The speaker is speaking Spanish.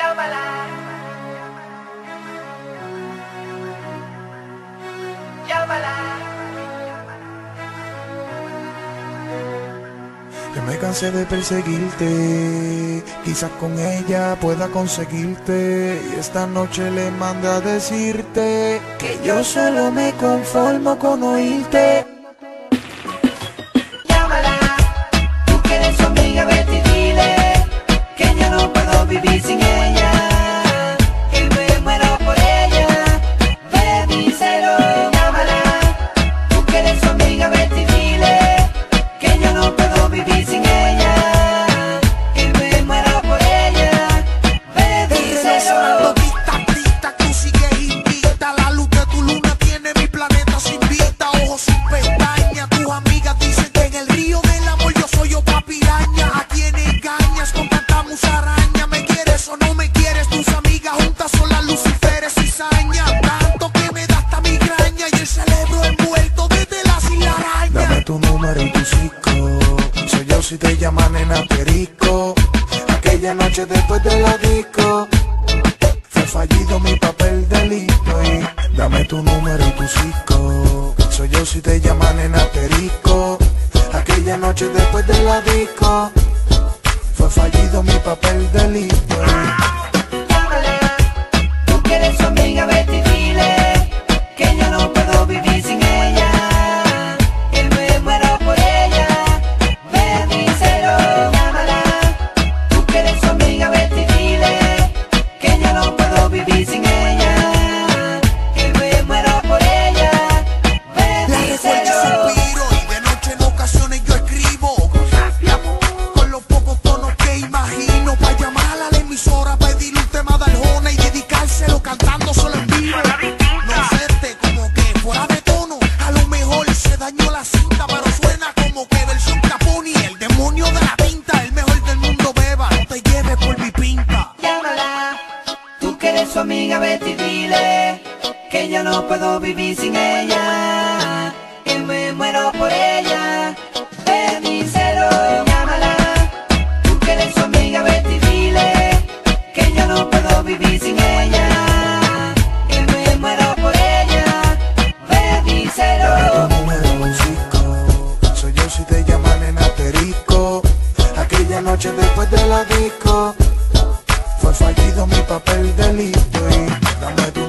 Llámala, llámala. Ya me cansé de perseguirte, quizás con ella pueda conseguirte. Y esta noche le mandé a decirte que yo solo me conformo con oírte. Llámala, tú que eres su amiga, vete y dile que yo no puedo vivir sin ella, que me muero por ella, ve díselo. Llámala, tú que eres su amiga, vete y dile que yo no puedo vivir sin ella, que me muero por ella, ve díselo. Tita, tú sigues invicta. La luz de tu luna tiene mi planeta sin vista. Ojos sin pestañas. Tus amigas dicen que en el río del amor yo soy otra piraña. ¿A quién engañas con tanta musaraña? ¿Me quieres o no me quieres? Tus amigas juntas son las luciferes y cizaña. Tanto que me da hasta migraña y el cerebro envuelto desde la araña. Dame tu número y tu psico, soy yo si te llaman nena perico. Aquella noche después de la disco fue fallido mi papel delito. Y dame tu número y tu psico, soy yo si te llaman nena perico. Aquella noche después de la disco fue fallido mi papel delito. Llámala, tú que eres su amiga, vete y dile que yo no puedo vivir sin ella, que me muero por ella, ve díselo. Llámala, tú que eres su amiga, vete y dile que yo no puedo vivir sin ella, que me muero por ella, ve La recuerdo y díselo. suspiro y de noche en ocasiones yo escribo cosas de amor con los pocos tonos que imagino, pa' llamar a la emisora, pedirle un tema de Arjona y dedicárselo cantando solo en vivo. No sé, como que fuera de tono, a lo mejor se dañó la cinta, pero suena como que versión Caponi, el demonio de la tinta, el mejor del mundo, beba, no te lleves por mi pinta. Llámala, tú que eres su amiga, vete y dile que yo no puedo vivir sin ella, que me muero por ella, ve díselo. Llámala, tú que eres su amiga, vete y dile que yo no puedo vivir sin ella, que me muero por ella, ve díselo. Dame tu número y tu psico, soy yo si te llaman nena perico. Aquella noche después de la disco fue fallido mi papel delito. Y dame tu